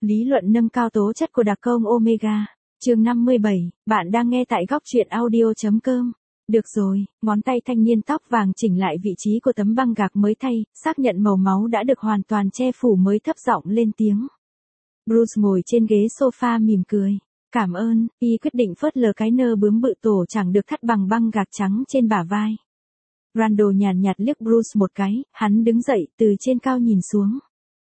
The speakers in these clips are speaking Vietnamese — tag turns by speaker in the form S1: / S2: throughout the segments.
S1: Lý luận nâng cao tố chất của đặc công Omega. Chương 57, bạn đang nghe tại góc truyện audio.com. Được rồi, ngón tay thanh niên tóc vàng chỉnh lại vị trí của tấm băng gạc mới thay, xác nhận màu máu đã được hoàn toàn che phủ mới thấp giọng lên tiếng. Bruce ngồi trên ghế sofa mỉm cười. Cảm ơn, y quyết định phớt lờ cái nơ bướm bự tổ chẳng được thắt bằng băng gạc trắng trên bả vai. Randall nhàn nhạt liếc Bruce một cái, hắn đứng dậy từ trên cao nhìn xuống.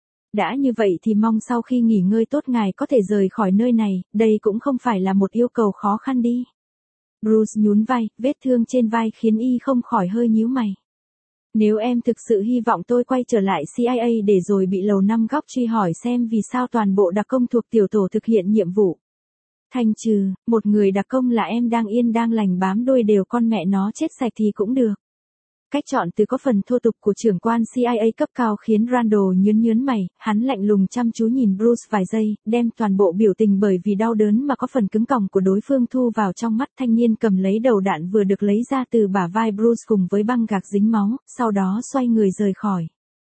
S1: Đã như vậy thì mong sau khi nghỉ ngơi tốt ngài có thể rời khỏi nơi này, đây cũng không phải là một yêu cầu khó khăn đi. Bruce nhún vai, vết thương trên vai khiến y không khỏi hơi nhíu mày. Nếu em thực sự hy vọng tôi quay trở lại CIA để rồi bị Lầu Năm Góc truy hỏi xem vì sao toàn bộ đặc công thuộc tiểu tổ thực hiện nhiệm vụ. Thành trừ, một người đặc công là em đang yên đang lành bám đuôi đều con mẹ nó chết sạch thì cũng được. Cách chọn từ có phần thô tục của trưởng quan CIA cấp cao khiến Randall nhớn mày, hắn lạnh lùng chăm chú nhìn Bruce vài giây, đem toàn bộ biểu tình bởi vì đau đớn mà có phần cứng còng của đối phương thu vào trong mắt. Thanh niên cầm lấy đầu đạn vừa được lấy ra từ bả vai Bruce cùng với băng gạc dính máu, sau đó xoay người rời khỏi.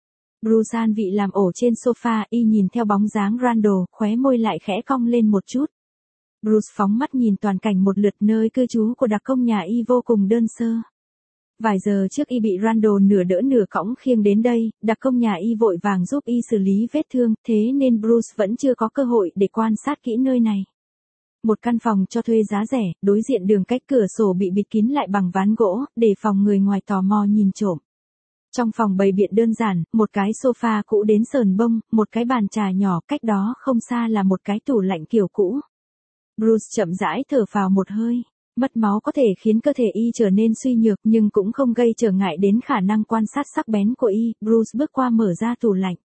S1: Bruce an vị làm ổ trên sofa, y nhìn theo bóng dáng Randall, khóe môi lại khẽ cong lên một chút. Bruce phóng mắt nhìn toàn cảnh một lượt. Nơi cư trú của đặc công nhà y vô cùng đơn sơ. Vài giờ trước y bị Randall nửa đỡ nửa cõng khiêng đến đây, đặc công nhà y vội vàng giúp y xử lý vết thương, thế nên Bruce vẫn chưa có cơ hội để quan sát kỹ nơi này. Một căn phòng cho thuê giá rẻ, đối diện đường cách cửa sổ bị bịt kín lại bằng ván gỗ, để phòng người ngoài tò mò nhìn trộm. Trong phòng bày biện đơn giản, một cái sofa cũ đến sờn bông, một cái bàn trà nhỏ, cách đó không xa là một cái tủ lạnh kiểu cũ. Bruce chậm rãi thở phào một hơi. Mất máu có thể khiến cơ thể y trở nên suy nhược nhưng cũng không gây trở ngại đến khả năng quan sát sắc bén của y. Bruce bước qua mở ra tủ lạnh.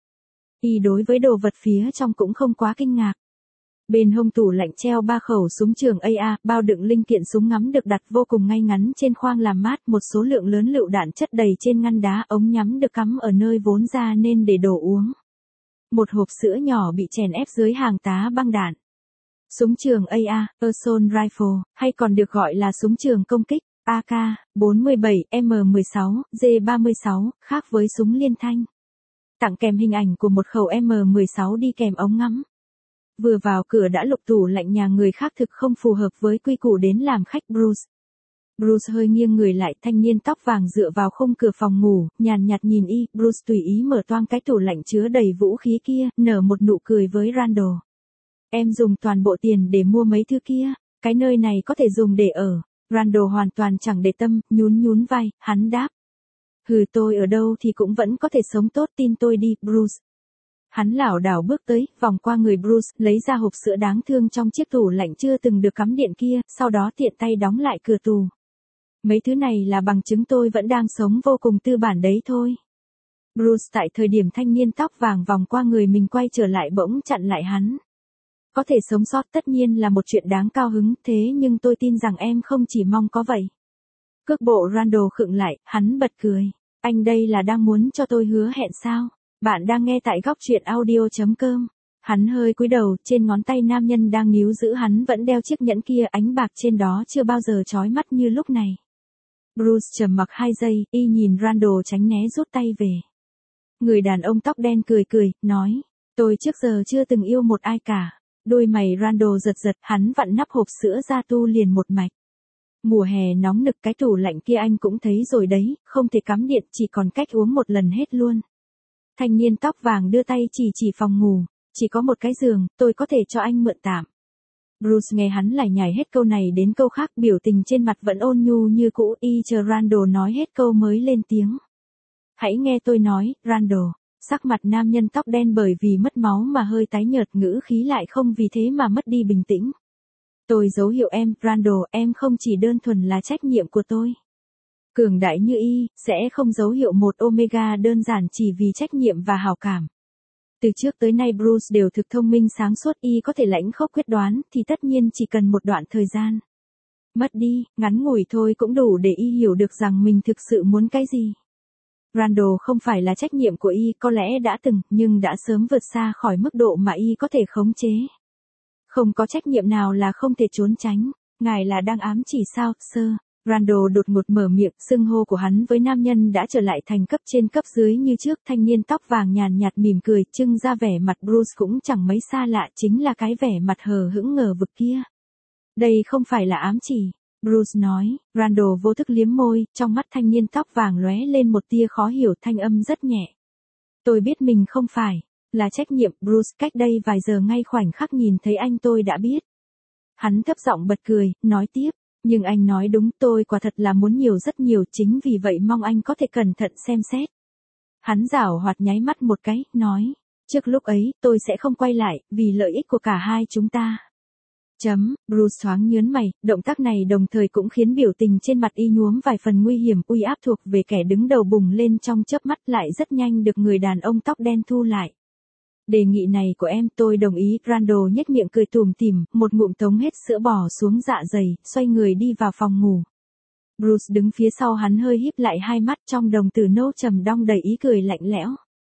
S1: Y đối với đồ vật phía trong cũng không quá kinh ngạc. Bên hông tủ lạnh treo 3 khẩu súng trường AA, bao đựng linh kiện súng ngắm được đặt vô cùng ngay ngắn trên khoang làm mát, một số lượng lớn lựu đạn chất đầy trên ngăn đá, ống nhắm được cắm ở nơi vốn ra nên để đồ uống. Một hộp sữa nhỏ bị chèn ép dưới hàng tá băng đạn. Súng trường AA, Assault Rifle, hay còn được gọi là súng trường công kích, AK-47, M16, G36, khác với súng liên thanh. Tặng kèm hình ảnh của một khẩu M16 đi kèm ống ngắm. Vừa vào cửa đã lục tủ lạnh nhà người khác thực không phù hợp với quy củ đến làm khách Bruce. Bruce hơi nghiêng người lại, thanh niên tóc vàng dựa vào khung cửa phòng ngủ, nhàn nhạt nhìn y. Bruce tùy ý mở toang cái tủ lạnh chứa đầy vũ khí kia, nở một nụ cười với Randall. Em dùng toàn bộ tiền để mua mấy thứ kia, cái nơi này có thể dùng để ở. Randall hoàn toàn chẳng để tâm, nhún vai, hắn đáp. Hừ, tôi ở đâu thì cũng vẫn có thể sống tốt, tin tôi đi, Bruce. Hắn lảo đảo bước tới, vòng qua người Bruce, lấy ra hộp sữa đáng thương trong chiếc tủ lạnh chưa từng được cắm điện kia, sau đó tiện tay đóng lại cửa tủ. Mấy thứ này là bằng chứng tôi vẫn đang sống vô cùng tư bản đấy thôi. Bruce tại thời điểm thanh niên tóc vàng vòng qua người mình quay trở lại bỗng chặn lại hắn. Có thể sống sót tất nhiên là một chuyện đáng cao hứng, thế nhưng tôi tin rằng em không chỉ mong có vậy. Cước bộ Randall khựng lại, hắn bật cười. Anh đây là đang muốn cho tôi hứa hẹn sao? Bạn đang nghe tại góc truyện audio.com. Hắn hơi cúi đầu, trên ngón tay nam nhân đang níu giữ hắn vẫn đeo chiếc nhẫn kia, ánh bạc trên đó chưa bao giờ chói mắt như lúc này. Bruce trầm mặc 2 giây, y nhìn Randall tránh né rút tay về. Người đàn ông tóc đen cười, nói, tôi trước giờ chưa từng yêu một ai cả. Đôi mày Randall giật, hắn vặn nắp hộp sữa ra tu liền một mạch. Mùa hè nóng nực, cái tủ lạnh kia anh cũng thấy rồi đấy, không thể cắm điện, chỉ còn cách uống một lần hết luôn. Thanh niên tóc vàng đưa tay chỉ phòng ngủ, chỉ có một cái giường, tôi có thể cho anh mượn tạm. Bruce nghe hắn lải nhải hết câu này đến câu khác, biểu tình trên mặt vẫn ôn nhu như cũ, y chờ Randall nói hết câu mới lên tiếng. Hãy nghe tôi nói, Randall. Sắc mặt nam nhân tóc đen bởi vì mất máu mà hơi tái nhợt, ngữ khí lại không vì thế mà mất đi bình tĩnh. Tôi dấu hiệu em, Randall, em không chỉ đơn thuần là trách nhiệm của tôi. Cường đại như y, sẽ không dấu hiệu một Omega đơn giản chỉ vì trách nhiệm và hảo cảm. Từ trước tới nay Bruce đều thực thông minh sáng suốt, y có thể lãnh khốc quyết đoán, thì tất nhiên chỉ cần một đoạn thời gian. Mất đi, ngắn ngủi thôi cũng đủ để y hiểu được rằng mình thực sự muốn cái gì. Randall không phải là trách nhiệm của y, có lẽ đã từng, nhưng đã sớm vượt xa khỏi mức độ mà y có thể khống chế. Không có trách nhiệm nào là không thể trốn tránh. Ngài là đang ám chỉ sao, sir? Randall đột ngột mở miệng, xưng hô của hắn với nam nhân đã trở lại thành cấp trên cấp dưới như trước. Thanh niên tóc vàng nhàn nhạt mỉm cười, trưng ra vẻ mặt Bruce cũng chẳng mấy xa lạ, chính là cái vẻ mặt hờ hững ngờ vực kia. Đây không phải là ám chỉ, Bruce nói. Randall vô thức liếm môi, trong mắt thanh niên tóc vàng lóe lên một tia khó hiểu, thanh âm rất nhẹ. Tôi biết mình không phải là trách nhiệm, Bruce, cách đây vài giờ ngay khoảnh khắc nhìn thấy anh tôi đã biết. Hắn thấp giọng bật cười, nói tiếp. Nhưng anh nói đúng, tôi quả thật là muốn nhiều rất nhiều, chính vì vậy mong anh có thể cẩn thận xem xét. Hắn giảo hoạt nháy mắt một cái, nói. Trước lúc ấy, tôi sẽ không quay lại, vì lợi ích của cả hai chúng ta. Bruce thoáng nhớn mày, động tác này đồng thời cũng khiến biểu tình trên mặt y nhuốm vài phần nguy hiểm, uy áp thuộc về kẻ đứng đầu bùng lên trong chớp mắt, lại rất nhanh được người đàn ông tóc đen thu lại. Đề nghị này của em tôi đồng ý. Randall nhếch miệng cười tủm tỉm, một ngụm tống hết sữa bò xuống dạ dày, xoay người đi vào phòng ngủ. Bruce đứng phía sau hắn hơi híp lại hai mắt, trong đồng tử nâu trầm đong đầy ý cười lạnh lẽo.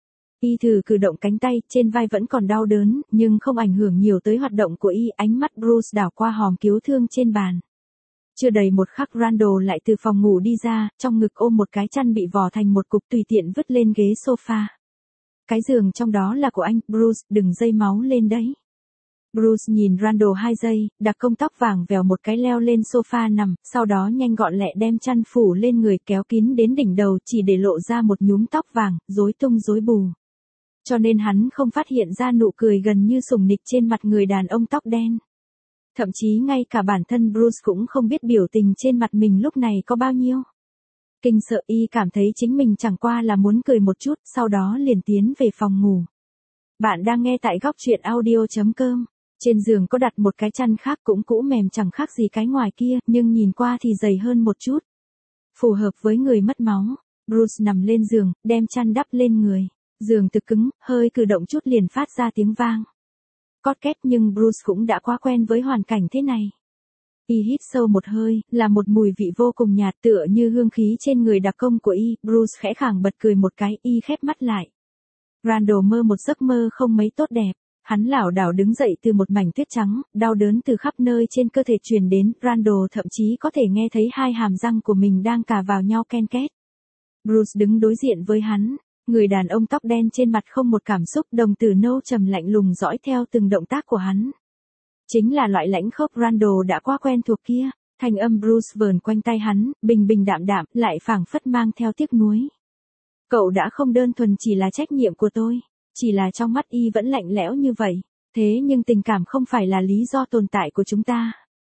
S1: Y thử cử động cánh tay, trên vai vẫn còn đau đớn, nhưng không ảnh hưởng nhiều tới hoạt động của y. Ánh mắt Bruce đảo qua hòm cứu thương trên bàn. Chưa đầy một khắc Randall lại từ phòng ngủ đi ra, trong ngực ôm một cái chăn bị vò thành một cục tùy tiện vứt lên ghế sofa. Cái giường trong đó là của anh, Bruce, đừng dây máu lên đấy. Bruce nhìn Randall 2 giây, đặc công tóc vàng vèo một cái leo lên sofa nằm, sau đó nhanh gọn lẹ đem chăn phủ lên người, kéo kín đến đỉnh đầu, chỉ để lộ ra một nhúm tóc vàng, rối tung rối bù. Cho nên hắn không phát hiện ra nụ cười gần như sủng nịch trên mặt người đàn ông tóc đen. Thậm chí ngay cả bản thân Bruce cũng không biết biểu tình trên mặt mình lúc này có bao nhiêu. Kinh sợ, y cảm thấy chính mình chẳng qua là muốn cười một chút, sau đó liền tiến về phòng ngủ. Bạn đang nghe tại góc truyện audio.com. Trên giường có đặt một cái chăn khác cũng cũ mềm chẳng khác gì cái ngoài kia, nhưng nhìn qua thì dày hơn một chút. Phù hợp với người mất máu. Bruce nằm lên giường, đem chăn đắp lên người. Giường thực cứng, hơi cử động chút liền phát ra tiếng vang. Cót két, nhưng Bruce cũng đã quá quen với hoàn cảnh thế này. Y hít sâu một hơi, là một mùi vị vô cùng nhạt tựa như hương khí trên người đặc công của y. Bruce khẽ khàng bật cười một cái, y khép mắt lại. Randall mơ một giấc mơ không mấy tốt đẹp. Hắn lảo đảo đứng dậy từ một mảnh tuyết trắng, đau đớn từ khắp nơi trên cơ thể truyền đến. Randall thậm chí có thể nghe thấy hai hàm răng của mình đang cà vào nhau ken két. Bruce đứng đối diện với hắn. Người đàn ông tóc đen trên mặt không một cảm xúc, đồng tử nâu trầm lạnh lùng dõi theo từng động tác của hắn. Chính là loại lãnh khốc Randall đã quá quen thuộc kia. Thanh âm Bruce vờn quanh tai hắn, bình bình đạm đạm, lại phảng phất mang theo tiếc nuối. Cậu đã không đơn thuần chỉ là trách nhiệm của tôi, chỉ là trong mắt y vẫn lạnh lẽo như vậy. Thế nhưng tình cảm không phải là lý do tồn tại của chúng ta.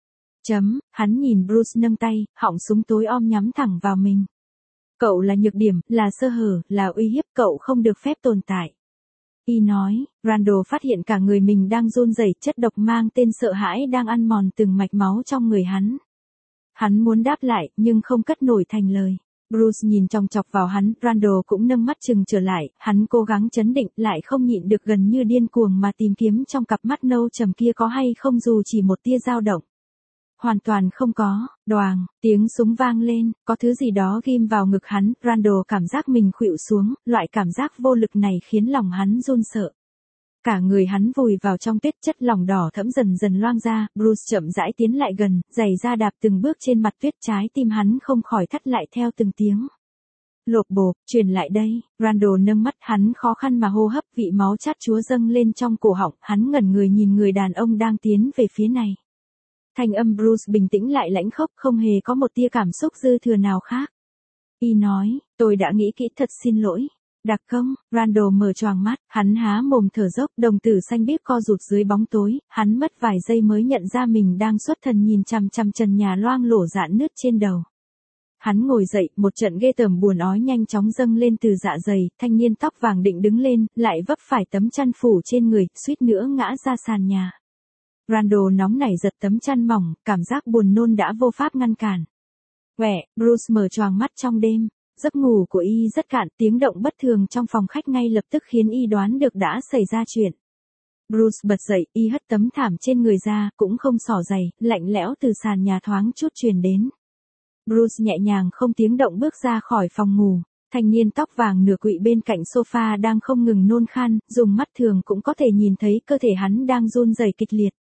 S1: Hắn nhìn Bruce nâng tay, họng súng tối om nhắm thẳng vào mình. Cậu là nhược điểm, là sơ hở, là uy hiếp, cậu không được phép tồn tại. Y nói. Randall phát hiện cả người mình đang run rẩy, chất độc mang tên sợ hãi đang ăn mòn từng mạch máu trong người hắn. Hắn muốn đáp lại, nhưng không cất nổi thành lời. Bruce nhìn chòng chọc vào hắn, Randall cũng nâng mắt chừng trở lại, hắn cố gắng trấn định, lại không nhịn được gần như điên cuồng mà tìm kiếm trong cặp mắt nâu trầm kia có hay không dù chỉ một tia dao động. Hoàn toàn không có. Đoàng, tiếng súng vang lên, có thứ gì đó ghim vào ngực hắn, Randall cảm giác mình khuỵu xuống, loại cảm giác vô lực này khiến lòng hắn run sợ. Cả người hắn vùi vào trong tuyết, chất lỏng đỏ thẫm dần dần loang ra. Bruce chậm rãi tiến lại gần, giày da đạp từng bước trên mặt tuyết, trái tim hắn không khỏi thắt lại theo từng tiếng. Lộp bộp, truyền lại đây. Randall nâng mắt, hắn khó khăn mà hô hấp, vị máu chát chúa dâng lên trong cổ họng, hắn ngẩn người nhìn người đàn ông đang tiến về phía này. Thanh âm Bruce bình tĩnh lại lãnh khốc, không hề có một tia cảm xúc dư thừa nào khác. Y nói, tôi đã nghĩ kỹ, thật xin lỗi. Đặc công. Randall mở choàng mắt, hắn há mồm thở dốc, đồng tử xanh biếc co rụt dưới bóng tối, hắn mất vài giây mới nhận ra mình đang xuất thần nhìn chằm chằm trần nhà loang lổ rạn nứt trên đầu. Hắn ngồi dậy, một trận ghê tởm buồn ói nhanh chóng dâng lên từ dạ dày, thanh niên tóc vàng định đứng lên, lại vấp phải tấm chăn phủ trên người, suýt nữa ngã ra sàn nhà. Randall nóng nảy giật tấm chăn mỏng, cảm giác buồn nôn đã vô pháp ngăn cản. Bruce mở choàng mắt trong đêm. Giấc ngủ của y rất cạn, tiếng động bất thường trong phòng khách ngay lập tức khiến y đoán được đã xảy ra chuyện. Bruce bật dậy, y hất tấm thảm trên người ra, cũng không xỏ giày, lạnh lẽo từ sàn nhà thoáng chút truyền đến. Bruce nhẹ nhàng không tiếng động bước ra khỏi phòng ngủ. Thanh niên tóc vàng nửa quỵ bên cạnh sofa đang không ngừng nôn khan, dùng mắt thường cũng có thể nhìn thấy cơ thể hắn đang run rẩy kịch liệt.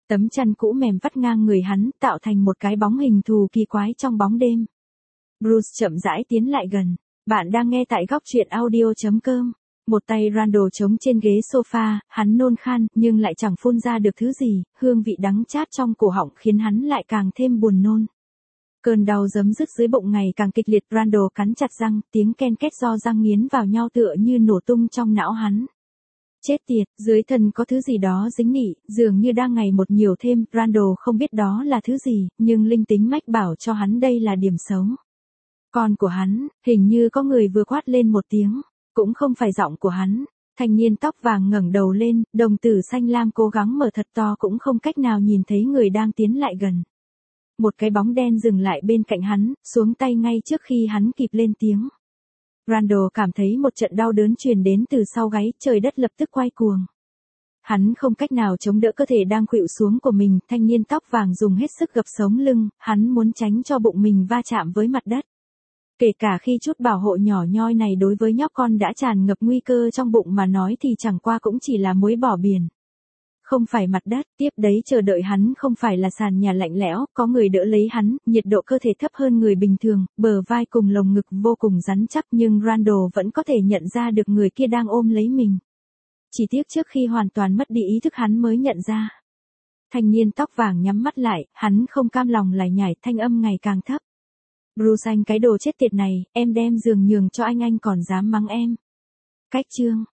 S1: Tấm chăn cũ mềm vắt ngang người hắn, tạo thành một cái bóng hình thù kỳ quái trong bóng đêm. Bruce chậm rãi tiến lại gần. Bạn đang nghe tại góc truyện audio.com. Một tay Randall chống trên ghế sofa, hắn nôn khan, nhưng lại chẳng phun ra được thứ gì, hương vị đắng chát trong cổ họng khiến hắn lại càng thêm buồn nôn. Cơn đau giấm dứt dưới bụng ngày càng kịch liệt, Randall cắn chặt răng, tiếng ken két do răng nghiến vào nhau tựa như nổ tung trong não hắn. Chết tiệt, dưới thân có thứ gì đó dính nị, dường như đang ngày một nhiều thêm, Randall không biết đó là thứ gì, nhưng linh tính mách bảo cho hắn đây là điểm xấu. Con của hắn, hình như có người vừa quát lên một tiếng, cũng không phải giọng của hắn. Thanh niên tóc vàng ngẩng đầu lên, đồng tử xanh lam cố gắng mở thật to cũng không cách nào nhìn thấy người đang tiến lại gần. Một cái bóng đen dừng lại bên cạnh hắn, xuống tay ngay trước khi hắn kịp lên tiếng. Randall cảm thấy một trận đau đớn truyền đến từ sau gáy, trời đất lập tức quay cuồng. Hắn không cách nào chống đỡ cơ thể đang khuỵu xuống của mình, thanh niên tóc vàng dùng hết sức gập sống lưng, hắn muốn tránh cho bụng mình va chạm với mặt đất. Kể cả khi chút bảo hộ nhỏ nhoi này đối với nhóc con đã tràn ngập nguy cơ trong bụng mà nói thì chẳng qua cũng chỉ là muối bỏ biển. Không phải mặt đất, tiếp đấy chờ đợi hắn không phải là sàn nhà lạnh lẽo, có người đỡ lấy hắn, nhiệt độ cơ thể thấp hơn người bình thường, bờ vai cùng lồng ngực vô cùng rắn chắc nhưng Randall vẫn có thể nhận ra được người kia đang ôm lấy mình. Chỉ tiếc trước khi hoàn toàn mất đi ý thức hắn mới nhận ra. Thanh niên tóc vàng nhắm mắt lại, hắn không cam lòng lải nhải, thanh âm ngày càng thấp. Bruce, anh cái đồ chết tiệt này, em đem giường nhường cho anh còn dám mắng em. Cách chương